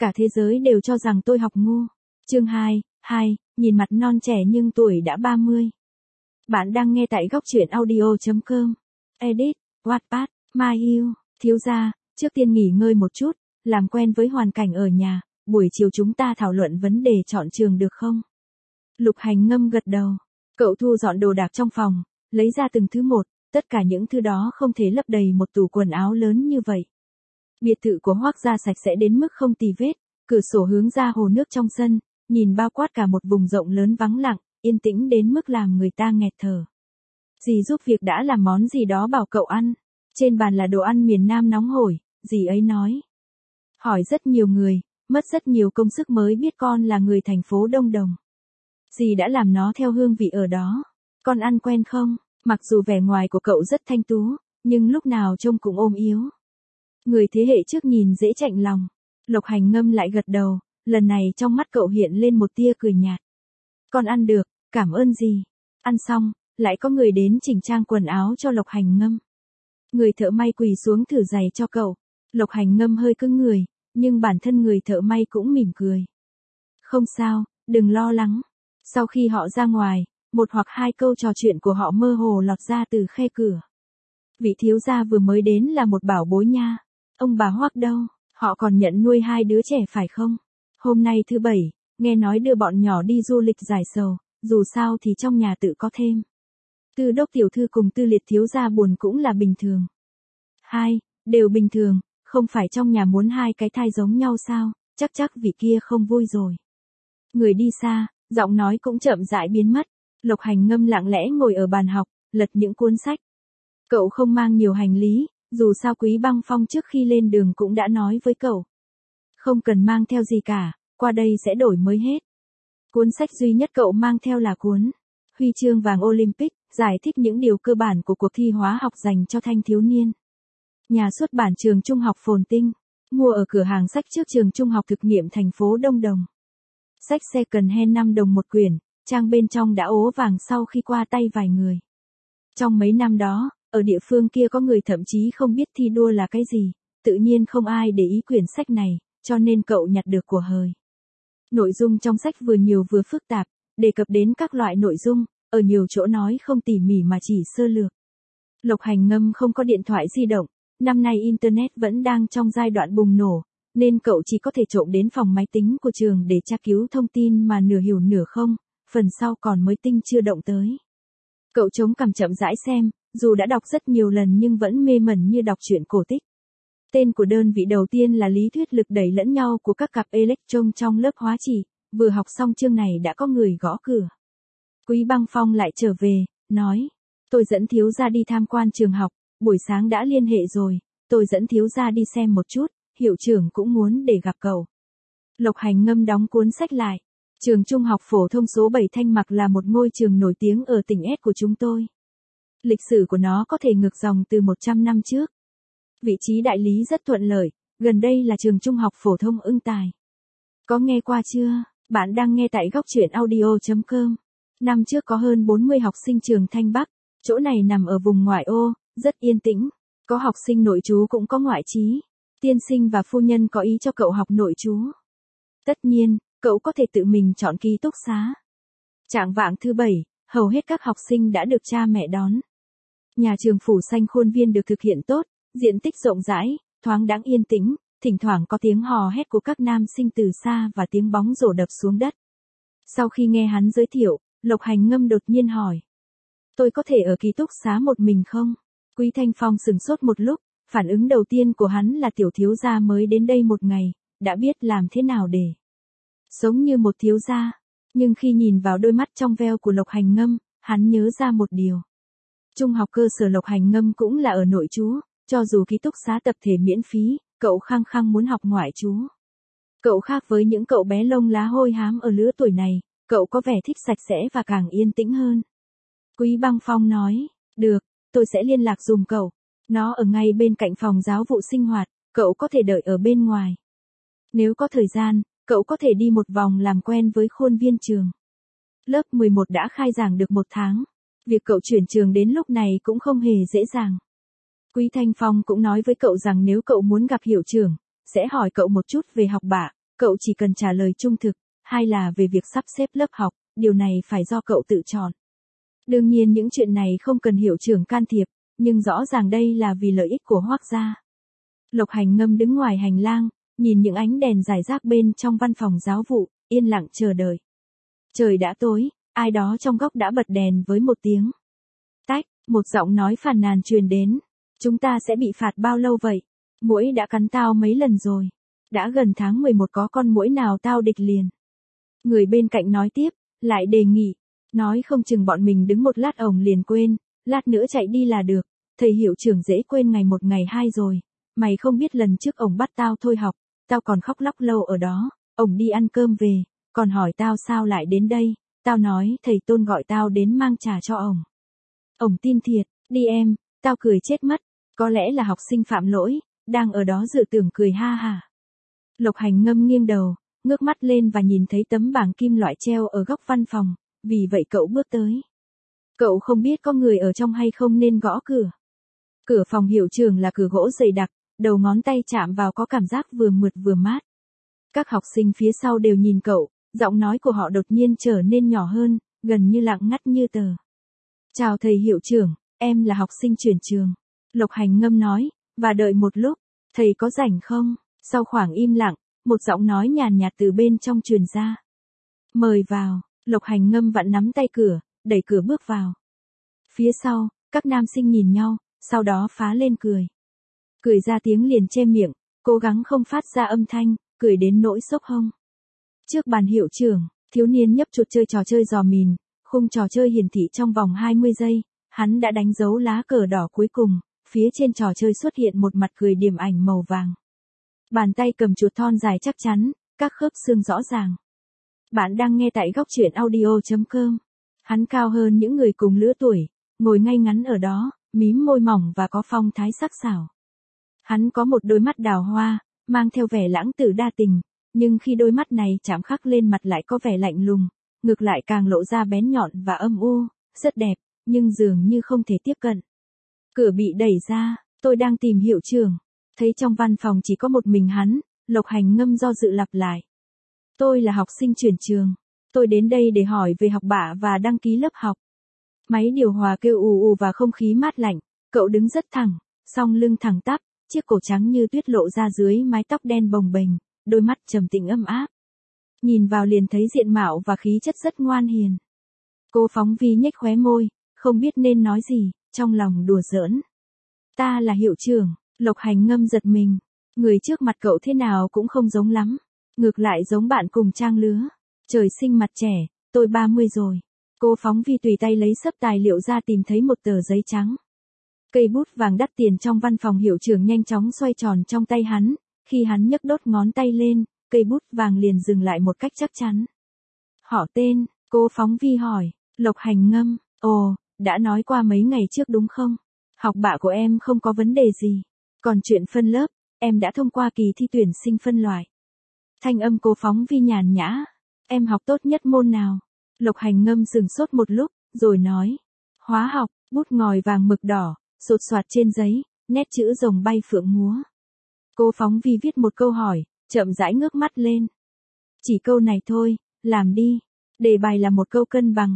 Cả thế giới đều cho rằng tôi học ngu. Chương 2, nhìn mặt non trẻ nhưng tuổi đã 30. Bạn đang nghe tại góc truyện audio.com. Edit, Wattpad, My Hill. Thiếu gia, trước tiên nghỉ ngơi một chút, làm quen với hoàn cảnh ở nhà, buổi chiều chúng ta thảo luận vấn đề chọn trường được không? Lục Hành Ngâm gật đầu. Cậu thu dọn đồ đạc trong phòng, lấy ra từng thứ một, tất cả những thứ đó không thể lấp đầy một tủ quần áo lớn như vậy. Biệt thự của Hoác gia sạch sẽ đến mức không tì vết, cửa sổ hướng ra hồ nước trong sân, nhìn bao quát cả một vùng rộng lớn vắng lặng, yên tĩnh đến mức làm người ta nghẹt thở. Dì giúp việc đã làm món gì đó bảo cậu ăn. Trên bàn là đồ ăn miền Nam nóng hổi, dì ấy nói. Hỏi rất nhiều người, mất rất nhiều công sức mới biết con là người thành phố Đông Đồng. Dì đã làm nó theo hương vị ở đó. Con ăn quen không? Mặc dù vẻ ngoài của cậu rất thanh tú, nhưng lúc nào trông cũng ôm yếu. Người thế hệ trước nhìn dễ chạnh lòng. Lục Hành Ngâm lại gật đầu, lần này trong mắt cậu hiện lên một tia cười nhạt. Con ăn được, cảm ơn dì. Ăn xong, lại có người đến chỉnh trang quần áo cho Lục Hành Ngâm. Người thợ may quỳ xuống thử giày cho cậu. Lục Hành Ngâm hơi cứng người, nhưng bản thân người thợ may cũng mỉm cười. Không sao, đừng lo lắng. Sau khi họ ra ngoài, một hoặc hai câu trò chuyện của họ mơ hồ lọt ra từ khe cửa. Vị thiếu gia vừa mới đến là một bảo bối nha. Ông bà Hoác đâu, họ còn nhận nuôi hai đứa trẻ phải không? Hôm nay thứ bảy, nghe nói đưa bọn nhỏ đi du lịch giải sầu, dù sao thì trong nhà tự có thêm. Tư Đốc tiểu thư cùng Tư Liệt thiếu gia buồn cũng là bình thường. Đều bình thường, không phải trong nhà muốn hai cái thai giống nhau sao, chắc vị kia không vui rồi. Người đi xa, giọng nói cũng chậm rãi biến mất. Lục Hành Ngâm lặng lẽ ngồi ở bàn học, lật những cuốn sách. Cậu không mang nhiều hành lý, dù sao Quý Băng Phong trước khi lên đường cũng đã nói với cậu. Không cần mang theo gì cả, qua đây sẽ đổi mới hết. Cuốn sách duy nhất cậu mang theo là cuốn Huy chương vàng Olympic, giải thích những điều cơ bản của cuộc thi hóa học dành cho thanh thiếu niên. Nhà xuất bản Trường Trung học Phồn Tinh, mua ở cửa hàng sách trước Trường Trung học thực nghiệm thành phố Đông Đồng. Sách second hand 5 đồng một quyển, trang bên trong đã ố vàng sau khi qua tay vài người. Trong mấy năm đó, ở địa phương kia có người thậm chí không biết thi đua là cái gì, tự nhiên không ai để ý quyển sách này, cho nên cậu nhặt được của hời. Nội dung trong sách vừa nhiều vừa phức tạp, đề cập đến các loại nội dung, ở nhiều chỗ nói không tỉ mỉ mà chỉ sơ lược. Lục Hành Ngâm không có điện thoại di động, năm nay Internet vẫn đang trong giai đoạn bùng nổ, nên cậu chỉ có thể trộm đến phòng máy tính của trường để tra cứu thông tin mà nửa hiểu nửa không, phần sau còn mới tinh chưa động tới. Cậu chống cằm chậm rãi xem, dù đã đọc rất nhiều lần nhưng vẫn mê mẩn như đọc truyện cổ tích. Tên của đơn vị đầu tiên là lý thuyết lực đẩy lẫn nhau của các cặp electron trong lớp hóa trị, vừa học xong chương này đã có người gõ cửa. Quý Băng Phong lại trở về, nói, tôi dẫn thiếu gia đi tham quan trường học, buổi sáng đã liên hệ rồi, tôi dẫn thiếu gia đi xem một chút, hiệu trưởng cũng muốn để gặp cậu. Lục Hành Ngâm đóng cuốn sách lại. Trường Trung học phổ thông số 7 Thanh Mặc là một ngôi trường nổi tiếng ở tỉnh S của chúng tôi. Lịch sử của nó có thể ngược dòng từ 100 năm trước. Vị trí đại lý rất thuận lợi, gần đây là trường Trung học phổ thông Ưng Tài. Có nghe qua chưa? Bạn đang nghe tại góc truyện audio.com. Năm trước có hơn 40 học sinh trường Thanh Bắc, chỗ này nằm ở vùng ngoại ô, rất yên tĩnh. Có học sinh nội trú cũng có ngoại trí. Tiên sinh và phu nhân có ý cho cậu học nội trú. Tất nhiên, cậu có thể tự mình chọn ký túc xá. Trạng vạng thứ bảy, hầu hết các học sinh đã được cha mẹ đón. Nhà trường phủ xanh khuôn viên được thực hiện tốt, diện tích rộng rãi, thoáng đáng yên tĩnh, thỉnh thoảng có tiếng hò hét của các nam sinh từ xa và tiếng bóng rổ đập xuống đất. Sau khi nghe hắn giới thiệu, Lục Hành Ngâm đột nhiên hỏi. Tôi có thể ở ký túc xá một mình không? Quý Thanh Phong sửng sốt một lúc, phản ứng đầu tiên của hắn là tiểu thiếu gia mới đến đây một ngày, đã biết làm thế nào để sống như một thiếu gia. Nhưng khi nhìn vào đôi mắt trong veo của Lục Hành Ngâm, hắn nhớ ra một điều. Trung học cơ sở Lục Hành Ngâm cũng là ở nội trú, cho dù ký túc xá tập thể miễn phí, cậu khăng khăng muốn học ngoại trú. Cậu khác với những cậu bé lông lá hôi hám ở lứa tuổi này, cậu có vẻ thích sạch sẽ và càng yên tĩnh hơn. Quý Băng Phong nói, được, tôi sẽ liên lạc dùm cậu. Nó ở ngay bên cạnh phòng giáo vụ sinh hoạt, cậu có thể đợi ở bên ngoài. Nếu có thời gian, cậu có thể đi một vòng làm quen với khuôn viên trường. Lớp 11 đã khai giảng được 1 tháng. Việc cậu chuyển trường đến lúc này cũng không hề dễ dàng. Quý Thanh Phong cũng nói với cậu rằng nếu cậu muốn gặp hiệu trưởng, sẽ hỏi cậu một chút về học bạ, cậu chỉ cần trả lời trung thực, hay là về việc sắp xếp lớp học, điều này phải do cậu tự chọn. Đương nhiên những chuyện này không cần hiệu trưởng can thiệp, nhưng rõ ràng đây là vì lợi ích của Hoác gia. Lộc Hành Ngâm đứng ngoài hành lang, nhìn những ánh đèn rải rác bên trong văn phòng giáo vụ, yên lặng chờ đợi. Trời đã tối, ai đó trong góc đã bật đèn với một tiếng. Tách, một giọng nói phàn nàn truyền đến. Chúng ta sẽ bị phạt bao lâu vậy? Muỗi đã cắn tao mấy lần rồi. Đã gần tháng 11 có con muỗi nào tao địch liền. Người bên cạnh nói tiếp, lại đề nghị. Nói không chừng bọn mình đứng một lát ổng liền quên, lát nữa chạy đi là được. Thầy hiệu trưởng dễ quên ngày một ngày hai rồi. Mày không biết lần trước ổng bắt tao thôi học, tao còn khóc lóc lâu ở đó. Ổng đi ăn cơm về, còn hỏi tao sao lại đến đây. Tao nói thầy Tôn gọi tao đến mang trà cho ổng. Ổng tin thiệt, đi em, tao cười chết mất. Có lẽ là học sinh phạm lỗi, đang ở đó dự tưởng cười ha hả. Lộc Hành Ngâm nghiêng đầu, ngước mắt lên và nhìn thấy tấm bảng kim loại treo ở góc văn phòng, vì vậy cậu bước tới. Cậu không biết có người ở trong hay không nên gõ cửa. Cửa phòng hiệu trưởng là cửa gỗ dày đặc, đầu ngón tay chạm vào có cảm giác vừa mượt vừa mát. Các học sinh phía sau đều nhìn cậu, giọng nói của họ đột nhiên trở nên nhỏ hơn, gần như lặng ngắt như tờ. Chào thầy hiệu trưởng, em là học sinh chuyển trường. Lộc Hành Ngâm nói, và đợi một lúc, thầy có rảnh không? Sau khoảng im lặng, một giọng nói nhàn nhạt từ bên trong truyền ra. Mời vào, Lộc Hành Ngâm vặn nắm tay cửa, đẩy cửa bước vào. Phía sau, các nam sinh nhìn nhau, sau đó phá lên cười. Cười ra tiếng liền che miệng, cố gắng không phát ra âm thanh, cười đến nỗi xốc hông. Trước bàn hiệu trưởng, thiếu niên nhấp chuột chơi trò chơi giò mìn, khung trò chơi hiển thị trong vòng 20 giây, hắn đã đánh dấu lá cờ đỏ cuối cùng, phía trên trò chơi xuất hiện một mặt cười điểm ảnh màu vàng. Bàn tay cầm chuột thon dài chắc chắn, các khớp xương rõ ràng. Bạn đang nghe tại góc truyện audio.com. Hắn cao hơn những người cùng lứa tuổi, ngồi ngay ngắn ở đó, mím môi mỏng và có phong thái sắc sảo. Hắn có một đôi mắt đào hoa, mang theo vẻ lãng tử đa tình, nhưng khi đôi mắt này chạm khắc lên mặt lại có vẻ lạnh lùng, ngược lại càng lộ ra bén nhọn và âm u, rất đẹp, nhưng dường như không thể tiếp cận. Cửa bị đẩy ra, tôi đang tìm hiệu trưởng. Thấy trong văn phòng chỉ có một mình hắn, Lộc Hành Ngâm do dự lặp lại. Tôi là học sinh chuyển trường. Tôi đến đây để hỏi về học bạ và đăng ký lớp học. Máy điều hòa kêu ù ù và không khí mát lạnh, cậu đứng rất thẳng, song lưng thẳng tắp, chiếc cổ trắng như tuyết lộ ra dưới mái tóc đen bồng bềnh, đôi mắt trầm tĩnh âm áp. Nhìn vào liền thấy diện mạo và khí chất rất ngoan hiền. Cô phóng vi nhếch khóe môi, không biết nên nói gì, trong lòng đùa giỡn. Ta là hiệu trưởng. Lộc Hành Ngâm giật mình, người trước mặt cậu thế nào cũng không giống lắm, ngược lại giống bạn cùng trang lứa. Trời sinh mặt trẻ, tôi 30 rồi. Cô phóng vi tùy tay lấy xấp tài liệu ra tìm thấy một tờ giấy trắng. Cây bút vàng đắt tiền trong văn phòng hiệu trưởng nhanh chóng xoay tròn trong tay hắn, khi hắn nhấc đốt ngón tay lên, cây bút vàng liền dừng lại một cách chắc chắn. Họ tên, cô phóng vi hỏi, Lộc Hành Ngâm, ồ, đã nói qua mấy ngày trước đúng không? Học bạ của em không có vấn đề gì. Còn chuyện phân lớp, em đã thông qua kỳ thi tuyển sinh phân loại. Thanh âm cô phóng vi nhàn nhã. Em học tốt nhất môn nào? Lộc Hành Ngâm sững sốt một lúc, rồi nói. Hóa học, bút ngòi vàng mực đỏ, sột soạt trên giấy, nét chữ rồng bay phượng múa. Cô phóng vi viết một câu hỏi, chậm rãi ngước mắt lên. Chỉ câu này thôi, làm đi. Đề bài là một câu cân bằng.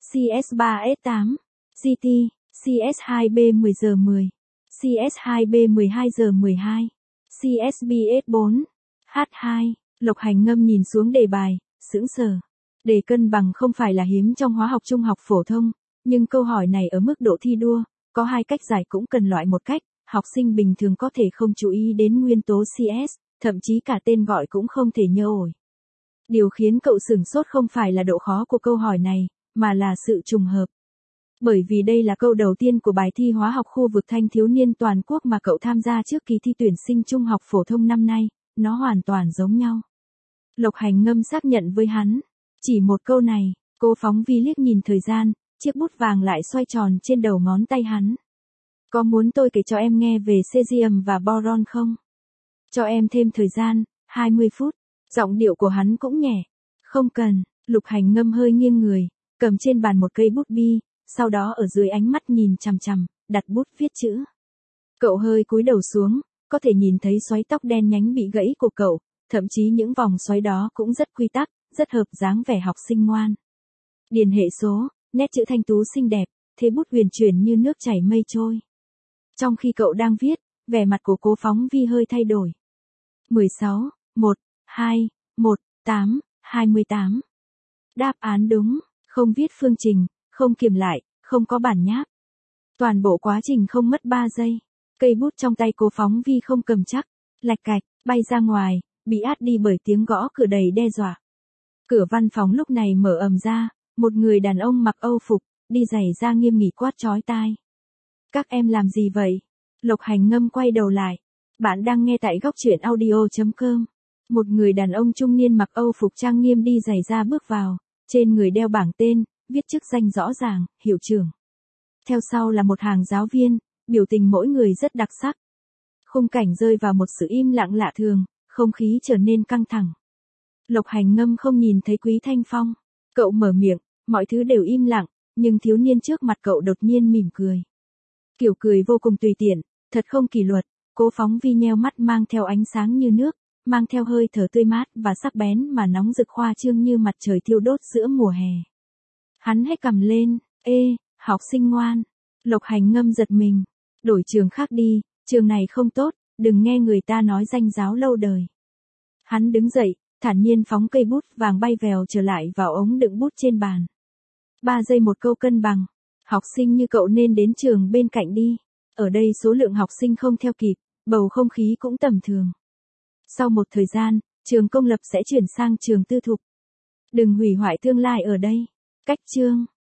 CS3S8, GT, CS2B 10 giờ 10. CS2B 12 giờ 12. CSBS4. H2. Lộc Hành Ngâm nhìn xuống đề bài, sững sờ. Đề cân bằng không phải là hiếm trong hóa học trung học phổ thông, nhưng câu hỏi này ở mức độ thi đua, có hai cách giải cũng cần loại một cách, học sinh bình thường có thể không chú ý đến nguyên tố CS, thậm chí cả tên gọi cũng không thể nhớ ổi. Điều khiến cậu sửng sốt không phải là độ khó của câu hỏi này, mà là sự trùng hợp. Bởi vì đây là câu đầu tiên của bài thi hóa học khu vực thanh thiếu niên toàn quốc mà cậu tham gia trước kỳ thi tuyển sinh trung học phổ thông năm nay, nó hoàn toàn giống nhau. Lộc Hành Ngâm xác nhận với hắn. Chỉ một câu này, cô phóng vi liếc nhìn thời gian, chiếc bút vàng lại xoay tròn trên đầu ngón tay hắn. Có muốn tôi kể cho em nghe về cesium và boron không? Cho em thêm thời gian, 20 phút. Giọng điệu của hắn cũng nhẹ. Không cần, Lục Hành Ngâm hơi nghiêng người, cầm trên bàn một cây bút bi, sau đó ở dưới ánh mắt nhìn chằm chằm, đặt bút viết chữ. Cậu hơi cúi đầu xuống, có thể nhìn thấy xoáy tóc đen nhánh bị gãy của cậu, thậm chí những vòng xoáy đó cũng rất quy tắc, rất hợp dáng vẻ học sinh ngoan. Điền hệ số, nét chữ thanh tú xinh đẹp, thế bút huyền chuyển như nước chảy mây trôi. Trong khi cậu đang viết, vẻ mặt của Cố Phóng Vi hơi thay đổi. 16, 1, 2, 1, 8, 28. Đáp án đúng, không viết phương trình, không kiểm lại, không có bản nháp. Toàn bộ quá trình không mất 3 giây. Cây bút trong tay Cố Phóng Vi không cầm chắc, lạch cạch, bay ra ngoài, bị át đi bởi tiếng gõ cửa đầy đe dọa. Cửa văn phòng lúc này mở ầm ra, một người đàn ông mặc Âu phục, đi giày da nghiêm nghị quát chói tai. Các em làm gì vậy? Lộc Hành Ngâm quay đầu lại. Bạn đang nghe tại góc truyện audio.com. Một người đàn ông trung niên mặc Âu phục trang nghiêm đi giày da bước vào, trên người đeo bảng tên, viết chức danh rõ ràng, hiệu trưởng. Theo sau là một hàng giáo viên, biểu tình mỗi người rất đặc sắc. Khung cảnh rơi vào một sự im lặng lạ thường, không khí trở nên căng thẳng. Lộc Hành Ngâm không nhìn thấy Quý Thanh Phong. Cậu mở miệng, mọi thứ đều im lặng, nhưng thiếu niên trước mặt cậu đột nhiên mỉm cười. Kiểu cười vô cùng tùy tiện, thật không kỷ luật. Cố Phóng Vi nheo mắt mang theo ánh sáng như nước, mang theo hơi thở tươi mát và sắc bén mà nóng rực khoa trương như mặt trời thiêu đốt giữa mùa hè. Hắn hét cằm lên, ê, học sinh ngoan. Lộc Hành Ngâm giật mình. Đổi trường khác đi, trường này không tốt, đừng nghe người ta nói danh giáo lâu đời. Hắn đứng dậy, thản nhiên phóng cây bút vàng bay vèo trở lại vào ống đựng bút trên bàn. 3 giây một câu cân bằng. Học sinh như cậu nên đến trường bên cạnh đi. Ở đây số lượng học sinh không theo kịp, bầu không khí cũng tầm thường. Sau một thời gian, trường công lập sẽ chuyển sang trường tư thục. Đừng hủy hoại tương lai ở đây. Cách chương